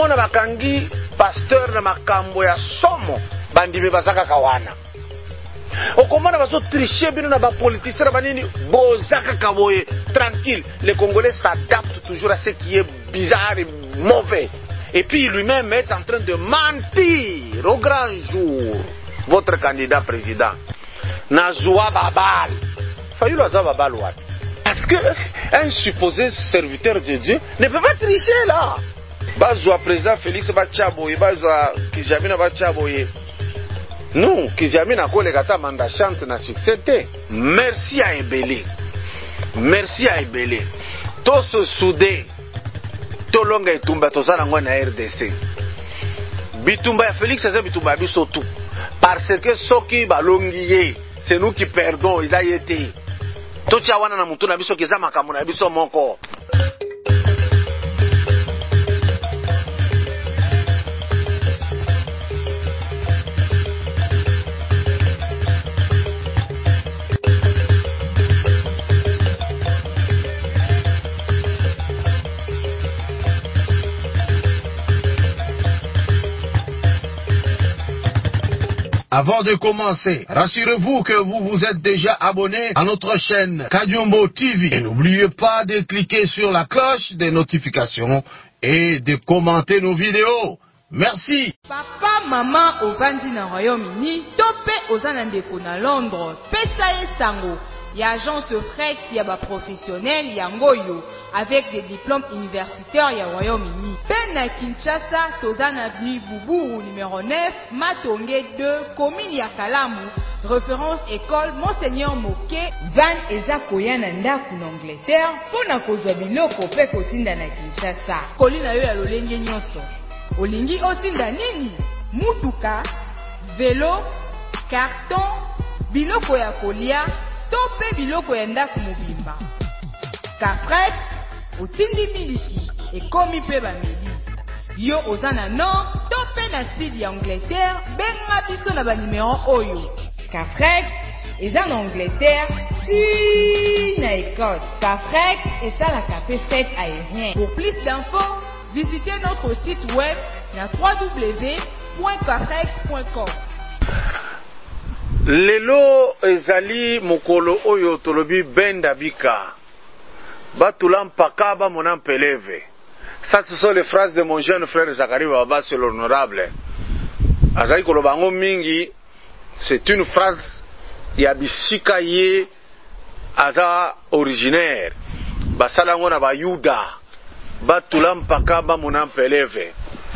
okomona bakangi pasteur na makambo ya somo bandimi bazaka kawana okomona bazo tricher bino na ba politiciens na banini bozaka kaboye tranquille. Les Congolais s'adaptent toujours à ce qui est bizarre et mauvais. Et puis lui-même est en train de mentir au grand jour. Votre candidat président Nazoua Babal. Fayulu Azoua Babal ouat. Parce que un supposé serviteur de Dieu ne peut pas tricher là. Bazoua président Félix Bachaboye, Bazoua Kijamina Bachaboye. Nous, Kijamina Kolekata Manda chante na succès. Merci à Ebele. Merci à Ebele. Tous ce soudé. Tolonga itumba tozana ngwa na RDC. Bitumba ya Félix eza bitumba biso tout. Parce que soki balongiye, c'est nous qui perdons, ils a été. Tocha wana na mutu na biso kiza makambo na biso moko. Avant de commencer, rassurez-vous que vous vous êtes déjà abonné à notre chaîne Kadiombo TV. Et n'oubliez pas de cliquer sur la cloche des notifications et de commenter nos vidéos. Merci. Papa, maman, au Vandi na Royaume-Uni, topé aux Anandeko na Londres, Pesa Sango, y a agence de fret, y a professionnel, y a Ngoyo, avec des diplômes universitaires, y a Royaume-Uni. Ben à Kinshasa, Tozan Avenue Boubou, numéro 9, Matongé 2, commune ya Kalamu, référence école Monseigneur Moké, Van Eza Koyananda en Angleterre, pour na kozwa biloko pe kotinda na Kinshasa. Kolina yo ya lolenge nyonso. Olingi otinda nini? Mutuka, vélo, carton, biloko ya kolia, tope biloko ya ndaku mobimba. Kafret, otindi miliki, ekomi pe bameli. Yo ozana nord, tope na sud ya Angleterre, benga biso na ba numéro oyo. Kafret, eza na Angleterre, si na Écosse. Kafret, eza la capé fête aérien. Pour plus d'infos, visitez notre site web na www.kafret.com. Lelo ezali mokolo oyo tolobi benda bika. Batula mpaka ba mona mpeleve. Ça ce sont les phrases de mon jeune frère Zacharie Baba sur l'honorable. Azali kolobango mingi, c'est une phrase ya bisika ye aza originaire. Basala ngona ba Yuda. Batula mpaka ba mona mpeleve.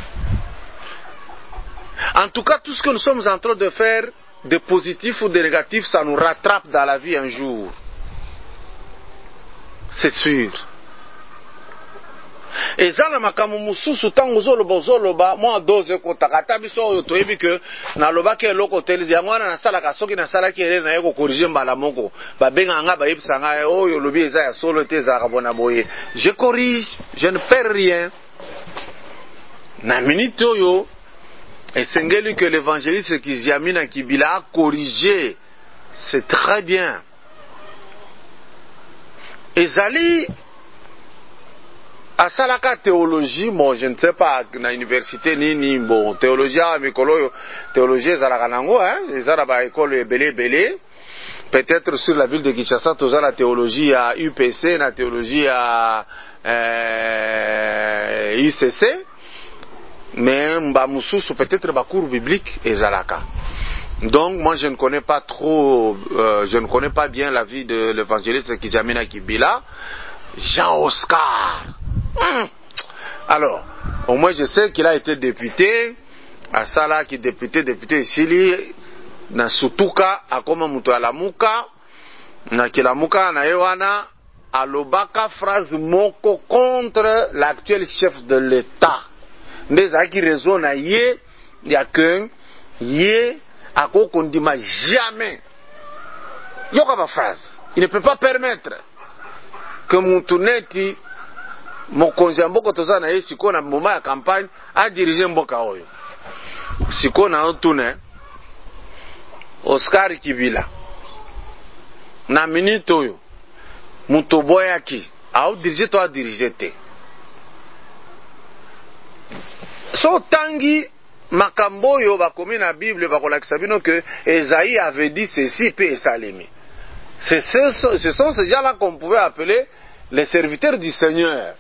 En tout cas, tout ce que nous sommes en train de faire, de positif ou de négatif, ça nous rattrape dans la vie un jour. C'est sûr. Et ça, na makamu mususu tango zoloba moi doze ko takata biso oyo toyebi que na loba ke loko teli yango na sala ka soki na sala ke na yeko corriger mbala moko ba benga nga ba yebisa nga oyo lobi eza ya solo te za ka bona boye. Je corrige, je ne perds rien. Na minute oyo esengeli que l'évangéliste Kijamina Kibila a corrigé, c'est très bien. Ezali asalaka théologie, bon je ne sais pas na université ni bon théologie à mikolo théologie ezalaka nango ezala ba école belé peut-être sur la ville de Kinshasa toza la théologie à UPC na théologie à ICC mais mba mususu peut-être ba cours biblique ezalaka. Donc moi je ne connais pas trop je ne connais pas bien la vie de l'évangéliste Kijamina Kibila. Jean Oscar. Alors, au moins je sais qu'il a été député à Sala qui député ici na Sutuka akoma muto alamuka na kilamuka na yewana alobaka phrase moko contre l'actuel chef de l'État. Ndeza qui raison na ye ya que ye akokondima jamais. Yoka ba phrase. Il ne peut pas permettre que Moutouneti mokonzi ya mboka toza na ye siko na moment ya campagne a diriger mboka oyo. Siko na otune Oscar Kibila na minute oyo muto boyaki a diriger to a diriger te. so tangi makambo yo bakomi na Bible bakolakisa bino que Esaïe avait dit ceci pe esalemi. Ce sont ces gens-là qu'on pouvait appeler les serviteurs du Seigneur.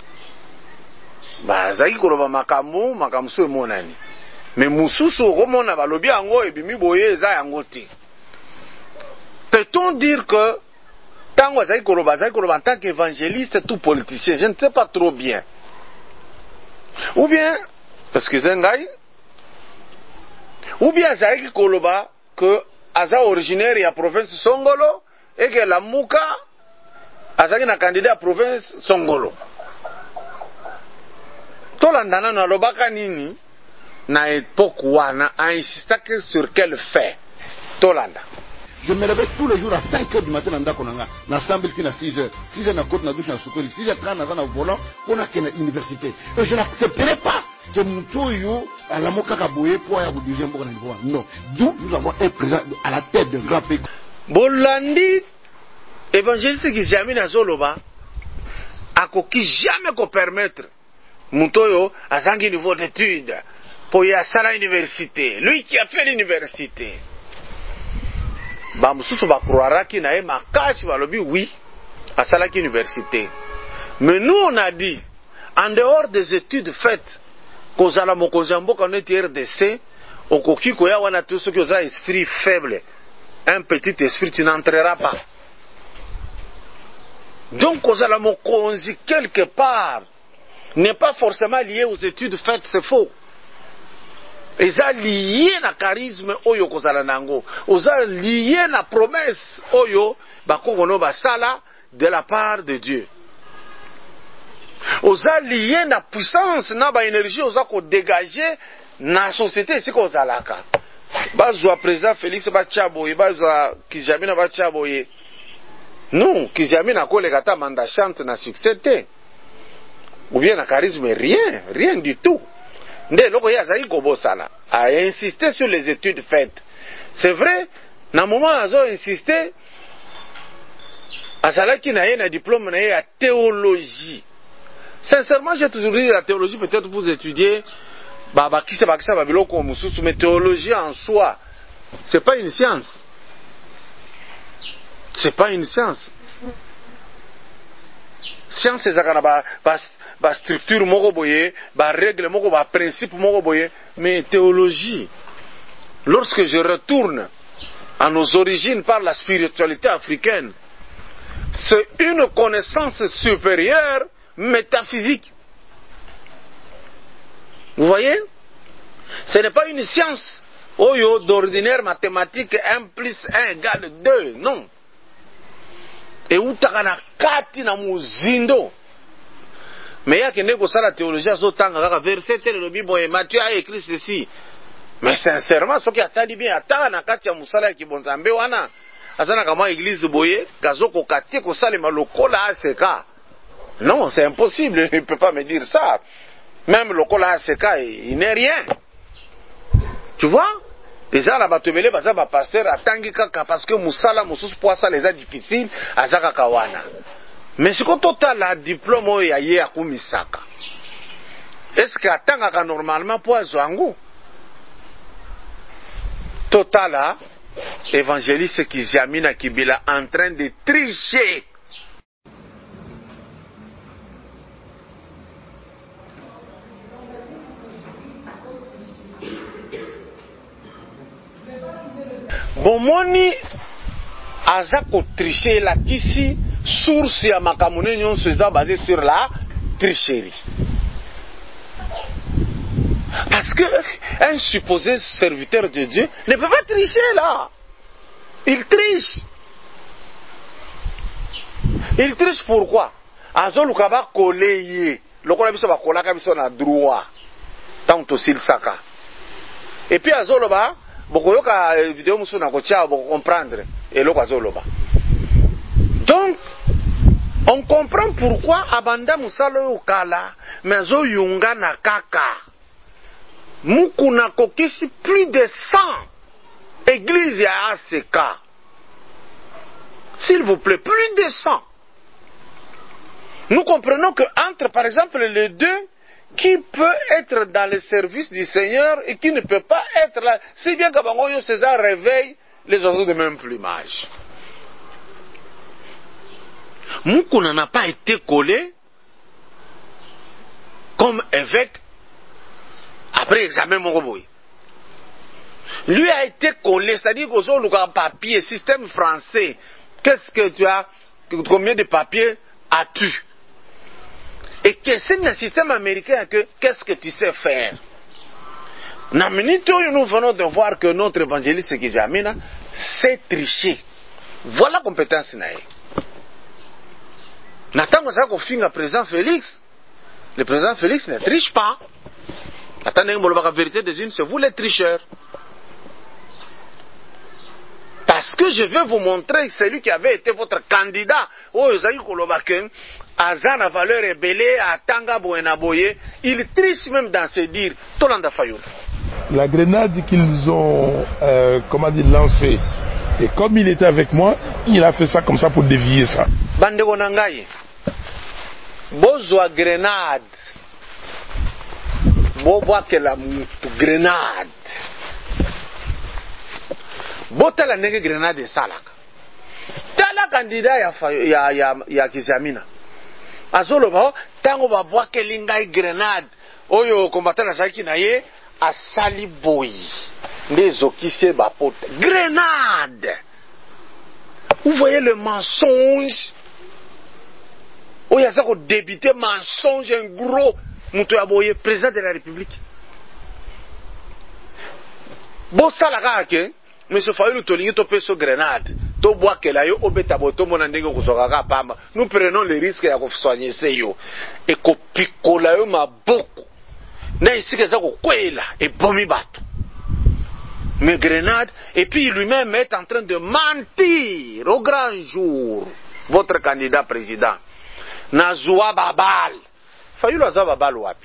Bazaki koloba makambo so emonani. Mais mususu okomona balobi yango ebimi boye eza yango te. Peut-on dire que tango azaki koloba en tant qu'évangéliste tout politicien, je ne sais pas trop bien. Ou bien parce que zengai ou bien azaki koloba que aza originaire ya province Songolo et que la Muka azaki na candidat à province Songolo. Tolandana na lobaka nini na époque wana a insisté sur quel fait Tolanda. Je me réveille tous les jours à 5h du matin dans Konanga, na samedi qui na 6h. 6h na côte na douche na soukoli, 6h30 na volant pour na université. Et je n'accepterai pas que Moutoyo à la Mokaka Boye pour y diriger un peu dans le non. D'où nous avons un président à la tête d'un grand pays. Bolandi évangéliste qui jamais na zoloba akoki jamais ko permettre Moutoyo à zangi niveau d'études pour y aller à l'université. Lui qui a fait l'université. Bamususu bakroaraki na ye makashi balobi oui à salaki université. Mais nous on a dit en dehors des études faites kozala mokonzi mboka neti RDC okoki koya wana tout ce qui oza esprit faible, un petit esprit, tu n'entreras pas. Donc kozala mokonzi quelque part n'est pas forcément lié aux études faites, c'est faux. Eza lié na charisme oyo kozala nango, oza lié na promesse oyo bakongono basala de la part de Dieu. Oza lié na puissance na ba énergie oza ko dégager na société ici kozalaka. Bazwa président Félix Bachaboye, bazwa Kijamina Bachaboye. Non, Kijamina koleka ta manda chante na succès te. Ou bien na charisme, rien du tout. Nde loko ya zaki kobosana a insisté sur les études faites. C'est vrai, na moment azo insisté azalaki na ye na diplôme na ye ya théologie. Sincèrement, j'ai toujours dit la théologie peut-être vous étudiez bakisa babiloko mususu, mais théologie en soi c'est pas une science. C'est pas une science. Science ezaka na ba structure moko boye, ba règle moko, ba principe moko boye, mais théologie. Lorsque je retourne à nos origines par la spiritualité africaine, c'est une connaissance supérieure métaphysique. Vous voyez? Ce n'est pas une science oyo d'ordinaire mathématique 1 plus 1 égale 2, non. Et utaka na kati na muzindo. Mais y'a kende ko sala théologie azotanga kaka verset tel le Bible Matthieu a écrit ceci. Mais sincèrement soki atali bien atanga na kati ya musala ya kibonzambe wana azana kama église boye kazoko kati ko sala malokola aseka. Non, c'est impossible, il ne peut pas me dire ça. Même lokola aseka il n'est rien. Tu vois? Les gens là batobele baza ba pasteur atangi kaka parce que musala mususu poisa les a difficile azaka kawana. Mais ce qu'on total la diplôme ya ye akumisaka. Est-ce que atanga normalement pour azwangu? Total évangéliste qui Jamina Kibila en train de tricher. Bomoni azako tricher la kisi source ya makamune nyonso eza basé sur la tricherie. Parce que un supposé serviteur de Dieu ne peut pas tricher là. Il triche. Il triche pourquoi? Azoluka ba koleye. Lokola biso ba kolaka biso na droit. Tanto sil saka. Et puis azoloba bokoyoka vidéo musu na kocha boko comprendre et loko azoloba. Donc on comprend pourquoi abanda musalo ukala mais azo yunga na kaka. Mukuna kokisi plus de 100 églises à ACK. S'il vous plaît, plus de 100. Nous comprenons que entre par exemple les deux qui peut être dans le service du Seigneur et qui ne peut pas être là. Si bien que Bangoyo César réveille les oiseaux de même plumage. Moukouna n'a pas été collé comme évêque après examen Mongoboy. Lui a été collé, c'est-à-dire qu'aux autres papier, système français. Qu'est-ce que tu as? Combien de papiers as-tu? Et que c'est un système américain que qu'est-ce que tu sais faire? Na minute où nous venons de voir que notre évangéliste Kijamina sait tricher. Voilà la compétence naïe. N'attendons ça qu'on finisse le président Félix. Le président Félix ne triche pas. Attendez, la vérité des unes, c'est vous les tricheurs. Parce que je vais vous montrer celui qui avait été votre candidat. Oh, Esaïe Kolobaken, Azana valeur ébélée, à Tanga Boenaboye, il triche même dans ses dires. Tolanda Fayoul. La grenade qu'ils ont, lancée, et comme il était avec moi, il a fait ça comme ça pour dévier ça. Bande Gonangaye, Bozwa grenade, Boboa que la grenade. Botala nege grenade salaka. Tala candidat ya Kijamina. Azolo ba tango ba boake linga grenade. Oyo combattant saki na ye asali boy. Les okise ba pote. Grenade. Vous voyez le mensonge. Oya zako débité mensonge un gros muto ya boye président de la République. Bo salaka ke Monsieur Fayoulou Tolingi to peso grenade. To bois que la yo obeta boto monandenge kusokaka pamba. Nous prenons le risque ya soigner yo. Et ko pikola yo maboko. Na isike za ko kwela et bomi bato. Mais grenade et puis lui-même est en train de mentir au grand jour. Votre candidat président. Nazwa babal. Fayoulou azwa babal wapi.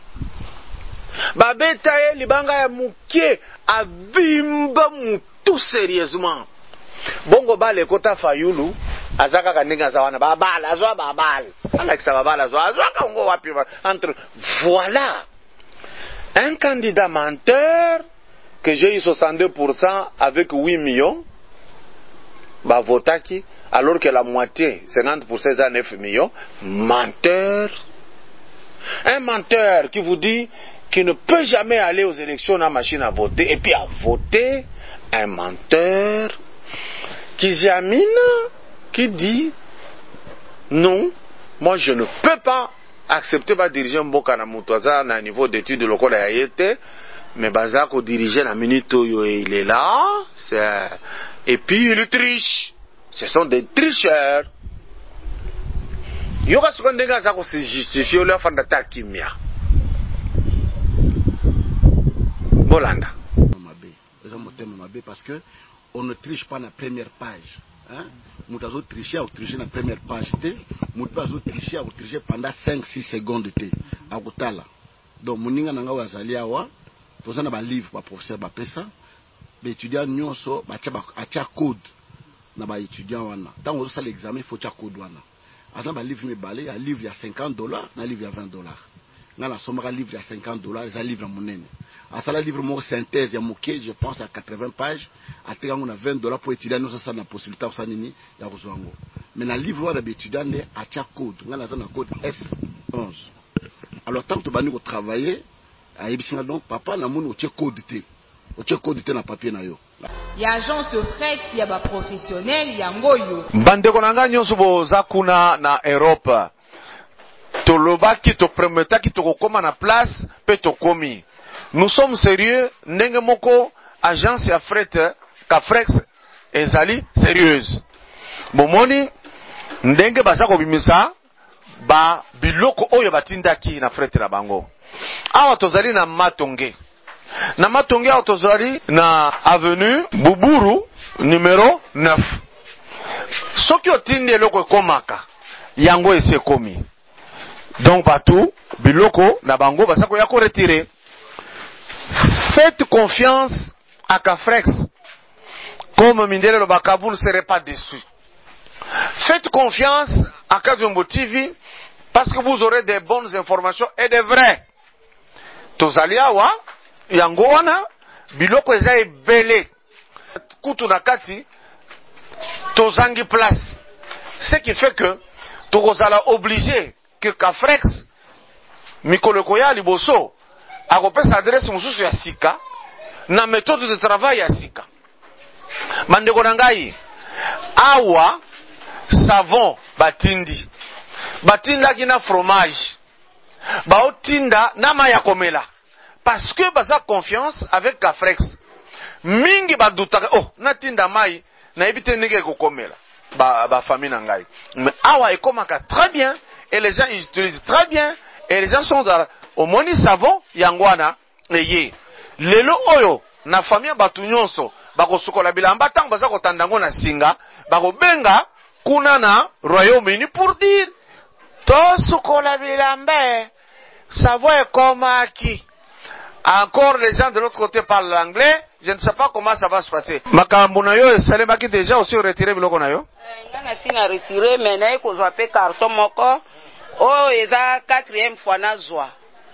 Babeta ye libanga ya mukie avimba tout sérieusement. Bongo bale kota Fayoulou azaka kaninga zawana babal azwa babal. Alakisa babal azwa kango wapi entre voilà un candidat menteur que j'ai eu 62% avec 8 millions ba votaki alors que la moitié 50% à 9 millions menteur. Un menteur qui vous dit qui ne peut jamais aller aux élections dans la machine à voter et puis à voter, un menteur Kijamina qui dit non, moi je ne peux pas accepter de diriger un Mboka na Moutouaza à un niveau d'études local à Yété, mais Bazako diriger la minute où il est là, et puis il triche. Ce sont des tricheurs. Yoga Sukandega Zako se justifie leur fin d'attaque kimia. Bolanda. Parce que on ne triche pas na première page. Moutazo tricher ou tricher na première page. Moutazo tricher ou tricher pendant 5-6 secondes. À Gotala. Donc, Mouninga Nanga Wazalia wa, tous na ba livre ba professeur ba pesa, ba étudiant nyonso ba tia code na ba étudiant wana. Tant on ça l'examen, il faut tia code wana. Attends ba livre me balé, un livre il y a $50, un livre il y a $20. Dans la somme, un livre il y a $50, un livre à mon à ça, le livre mon synthèse, il y a moqué, je pense à 80 pages. À on a $20 pour étudier, nous ça na possibilité ça nini, il y a besoin. Mais dans le livre là d'étudiant à tia code, on a code S11. Alors tant que tu vas travailler, à Ibisina donc papa na mon tia code T. O tia code T na papier na yo. Ya agence de fret ya ba professionnel ya ngoyo. Bande konanga nyonso boza kuna na Europe. Tolobaki to prometaki to kokoma na place pe to komi. Nous sommes sérieux, ndenge moko agence ya fret ka Frex ezali sérieuse. Bomoni ndenge baza ko bimisa ba biloko oyo batindaki na fret na bango. Awa tozali na Matonge. Na Matonge awa tozali na avenue Buburu numéro 9. Soki otindi eloko ekomaka yango esekomi. Donc batou biloko na bango basako ya ko retirer. Faites confiance à Cafrex. Comme Mindele Lobaka, vous ne serez pas déçus. Faites confiance à Kajumbo TV parce que vous aurez des bonnes informations et des vraies. tozali awa yango wana biloko eza ebele kutu na kati tozangi place, ce qui fait que tokozala obligé que Cafrex mikolo koya liboso akopesa adresse mosusu ya sika na méthode de travail ya sika. Bandeko na ngai awa savon batindaki na fromage baotinda na mai ya komela parce que baza confiance avec Cafrex. Mingi badutaka natinda mai na ebite ndenge kokomela ba famille na ngai. Mais awa ekomaka très bien et les gens utilisent très bien et les gens sont au moni savon yangwana eye lelo oyo na famille batu nyonso bakosukola bilamba tango baza kotandango na singa bakobenga kuna na Royaume-Uni pour dire tosukola bilamba savon ekomaki. Encore les gens de l'autre côté parlent l'anglais, je ne sais pas comment ça va se passer. Makambo na yo esalemaki déjà aussi retiré biloko na yo? Ngana sina retiré mais na ekozwa pe carton moko o eza 4e fois na zwa.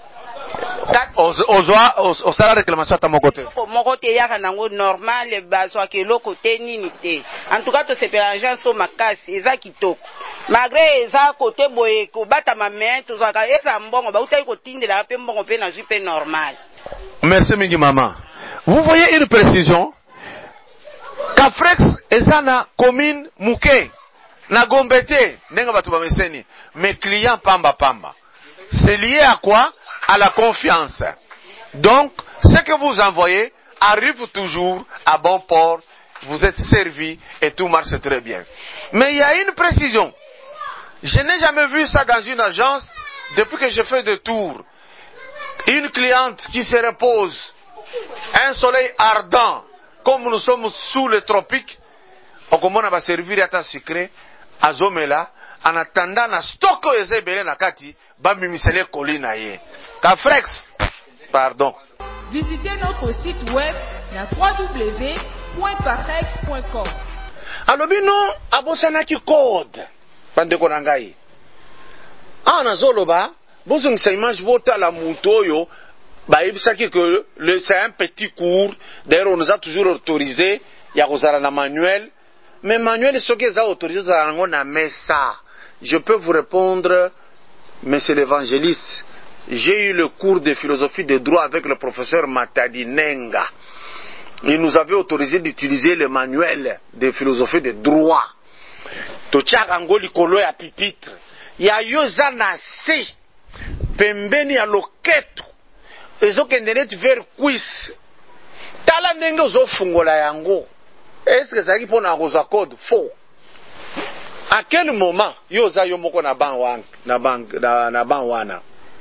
Osala réclamation à mon côté. Mon côté yaka nango normal bazwa ke loko te nini te. En tout cas to sepela agence so makasi eza kitoko. Malgré eza côté boye ko bata ma main to zwa ka eza mbongo ba utai ko tindela pe mbongo pe na jupe normal. Merci mingi maman. Vous voyez une précision. Cafrex eza na commune Muke na Gombete ndenga batu ba meseni. Mes clients pamba. C'est lié à quoi? À la confiance. Donc, ce que vous envoyez arrive toujours à bon port, vous êtes servi et tout marche très bien. Mais il y a une précision. Je n'ai jamais vu ça dans une agence depuis que je fais des tours. Une cliente qui se repose, un soleil ardent, comme nous sommes sous les tropiques, on va servir à ta sucré, à Zomela, en attendant na stock ezebele na kati ba mimisele kolina ye. Cafrex, pardon. Visitez notre site web na www.cafrex.com. Alobino abosanaki code bandeko na ngai. Ana zoloba bozongisa image botala mutu oyo bayebisaki que c'est un petit cours. D'ailleurs on nous a toujours autorisé ya kozala na manuel, mais manuel soki eza autorisé kozala nango na mesa. Je peux vous répondre, monsieur l'évangéliste, j'ai eu le cours de philosophie de droit avec le professeur Matadi Nenga. Il nous avait autorisé d'utiliser le manuel de philosophie de droit. Tochaka ngoli kolo ya pipitre. Ya yoza na se. Pembeni ya loketo. Ezo kendenet vers quiz. Tala ndenge ozo fungola yango. Est-ce que ça qui pona rosa code faux? À quel moment yoza yomoko na ban wana?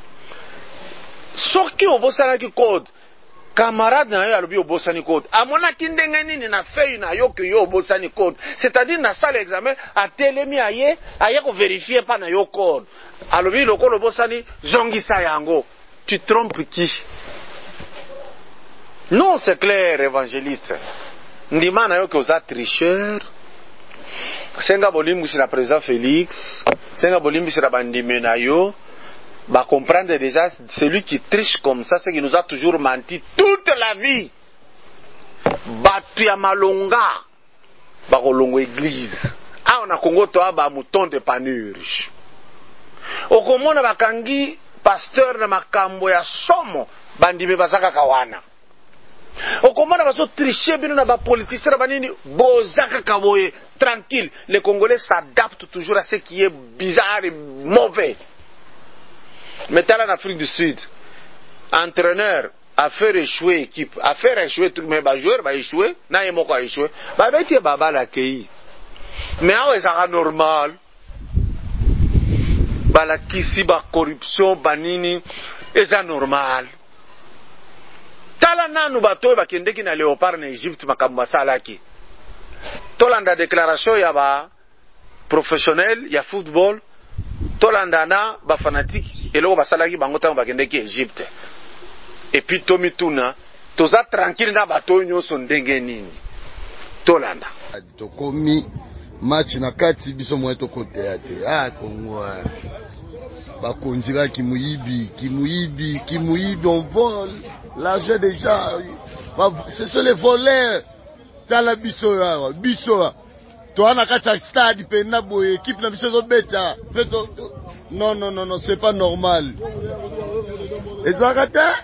Soki obosana ki code, camarade na yo alobi obosani code. Amona kindenge nini na feuille na yo que yo obosani code. C'est-à-dire na salle examen a telemi aye ko vérifier pas na yo code. Alobi lokolo obosani zongisa yango. Tu trompes qui? Non, c'est clair, évangéliste. Ndima na yo que oza tricheur. Senga bolimbusi na président Félix, senga bolimbusi na bandime na yo, ba comprendre déjà celui qui triche comme ça, c'est qui nous a toujours menti toute la vie. Batu ya malonga, ba kolongo église. Ah on a Congo toa ba mouton de panurge. Okomona bakangi pasteur na makambo ya somo, bandime bazaka kawana. Okomana baso tricher bino na ba politicien banini bozaka kaboye tranquille. Les Congolais s'adaptent toujours à ce qui est bizarre et mauvais. Mettez-la en Afrique du Sud. Entraîneur a fait échouer équipe, a fait échouer tout, mais ba joueur ba échouer, na yemoko a échouer. Ba beti baba la kei. Mais awa ezaka normal. Ba la kisi ba corruption banini eza normal. Tala nanu bato bakendeki na Léopard na Egypte makambo salaki. Tolanda déclaration ya ba professionnel ya football, tolanda na ba fanatique eloko basalaki bango tango bakendeki Egypte. Et puis tomituna toza tranquille na bato nyonso ndenge nini. Tolanda. Tokomi match na kati biso mwa to côté ate. Ah Congo. Bakondira Kimuibi, on vole l'argent des gens. Ce sont les voleurs. Dans la Bissoa. Toi, on a qu'à stade, équipe na Bissoa bêta. Non, c'est pas normal. Ils ont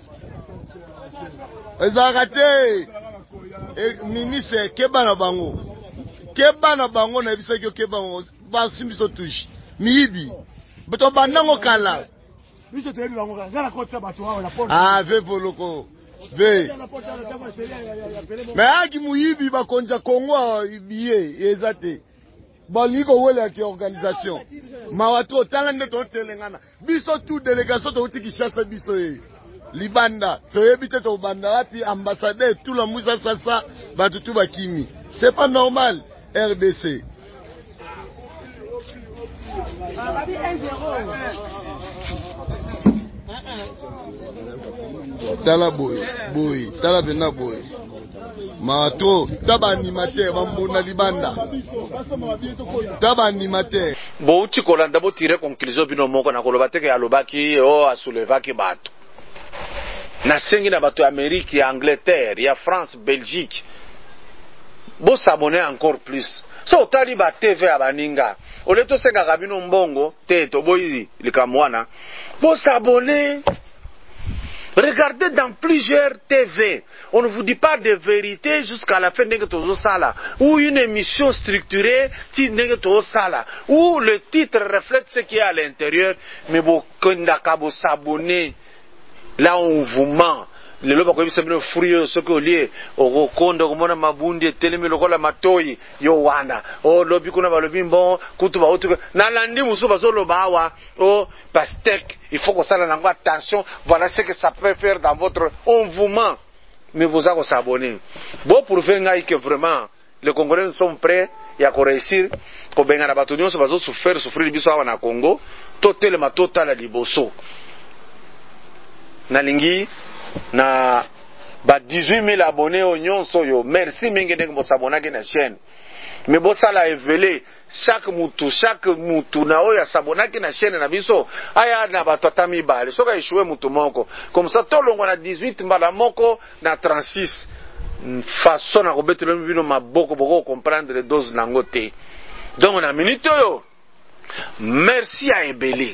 raté. Et ministre, Kebana Bango. Kebana Bango, na bisa kyo Kebana. Basi Bisso touche. Miibi. Beto banango kala. Ah, ve voloko. Ve. Mais aki muibi bakonza Kongo biye ezate. Baliko wele ki organisation. Mawato tala neto telengana. Biso tout délégation to uti Kinshasa biso e. Libanda. To yebite to banda wapi ambassadeur tout la musa sasa batutu bakimi. C'est pas normal RDC. Tala boy, tala bena boy. Mato, taba animateur, bambona libanda. Taba animateur. Bo uti kolanda bo tire conclusion bino moko na koloba teke alobaki o asulevaki bato. Na sengi na bato ya Amérique, ya Angleterre, ya France, Belgique. Bo s'abonner encore plus. So tali ba TV abaninga. Ole to senga kabino mbongo te to boyi likamwana. Bo s'abonner. Regardez dans plusieurs TV. On ne vous dit pas de vérité jusqu'à la fin de sala. Ou une émission structurée sala. Ou le titre reflète ce qui est à l'intérieur. Mais bon, quand s'abonner, là on vous ment. Le loba ko bisa bino fruit ce que lié au kondo komona mabundi telemi lokola matoi yo wana o lobi kuna ba lobi bon kutu ba otu na landi musu ba solo bawa o pastek il faut que ça na attention voilà ce que ça peut faire dans votre on vous ment mais vous allez s'abonner bon pour faire ngai que vraiment les Congolais sont prêts ya ko réussir ko benga na bato nyonso bazo souffrir biso awa na Congo to telema total liboso na lingi na ba 18 000 abonnés au nyonso yo merci mingi ndenge bo s'abonner na chaîne mais bo sala révéler chaque mutu na oya s'abonner na chaîne na biso aya na ba tatami bale soka échouer mutu moko comme ça to longo na 18 mbala moko na 36 façon na kobetela bino maboko boko comprendre les doses nango te donc na minute yo merci à Ebele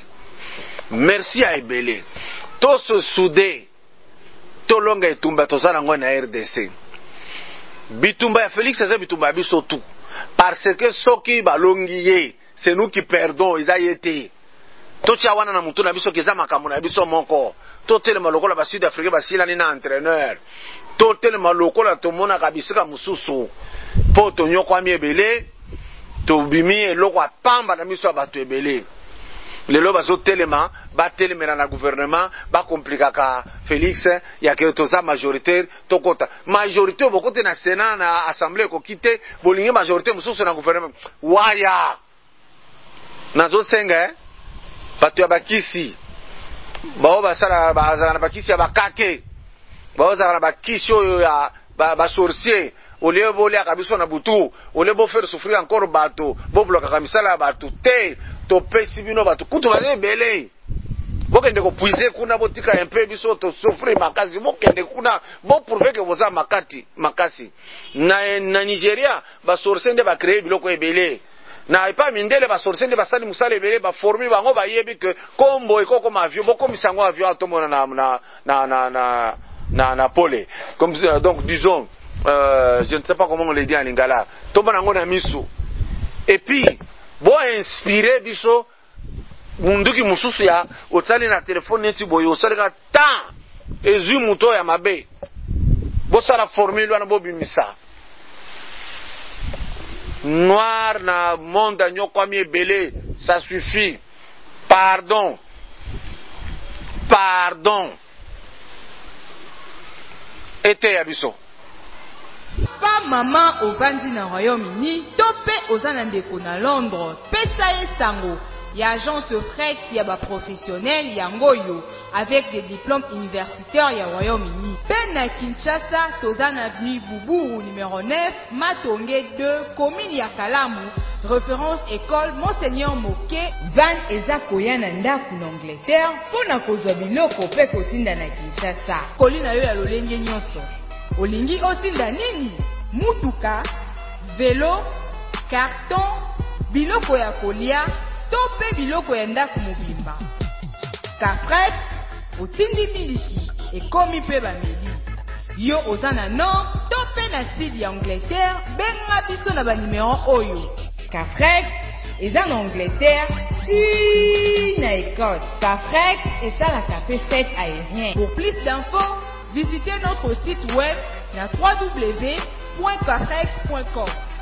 to se souder tolonga etumba tozana ngo na RDC bitumba ya Félix eza bitumba ya biso tout parce que soki balongi ye c'est nous qui perdons eza yete totia wana na mutu na biso keza makambo na biso moko totelema lokola ba Sud Afrique basilani na entraîneur totelema lokola tomona kabisika mususu po tonyokwami ebele tobimi eloko apamba na biso ya bato ebele lelo bazo telema batelemela na gouvernement ba komplikaka Félix ya ke toza majoritaire tokota majorité bokote na Sénat na assemblée ko kite bolingi majorité mususu na gouvernement waya nazo senga bato ya bakisi bao basala bazana bakisi ya bakake bao zana bakisi oyo ya ba sorcier ole bole akabiso na butu ole bo faire souffrir encore bato bo bloka kamisala bato te to pesi bino bato kutu baze belé bokende ko puiser kuna botika un peu biso to souffrir makasi bokende kuna bo prouver que vous a makasi na Nigeria ba sorcier nde ba créer biloko ebelé na epa mindele ba sorcier nde ba sali musale ebelé ba former bango ba yebi que kombo ekoko ma avion boko misango avion atomona na pole comme ça, donc disons je ne sais pas comment on le dit en lingala tomba nango na miso et puis bo inspirer biso munduki mususu ya otali na téléphone neti boyo osalika ta ezu muto ya mabe bo sala formule wana bo bimisa noir na monde nyokwami ebele ça suffit pardon ete ya biso pa maman ovandi na Royaume-Uni to pe oza na ndeko na Londres pesa ye sango ya agence de fret ya ba professionnel yango yo avec des diplômes universitaires ya Royaume-Uni pe na Kinshasa toza na avenue Buburu numéro 9 Matonge 2 commune ya Kalamu Référence école Monseigneur Moké Van eza koya na ndaku na Angleterre pona kozwa biloko pe kotinda na Kinshasa. Kolina yo ya lolenge nyonso. Olingi otinda nini? Mutuka, vélo, carton, biloko ya kolia, to pe biloko ya ndaku mobimba. Kafret, otindi miliki, ekomi pe bameli. Yo oza na nord, to pe na sud ya Angleterre, benga biso na ba numéro oyo. Kafret, eza na Angleterre, si na Écosse. Kafret, esalaka pe fête aérien. Pour plus d'infos, visitez notre site web na www.kafret.com.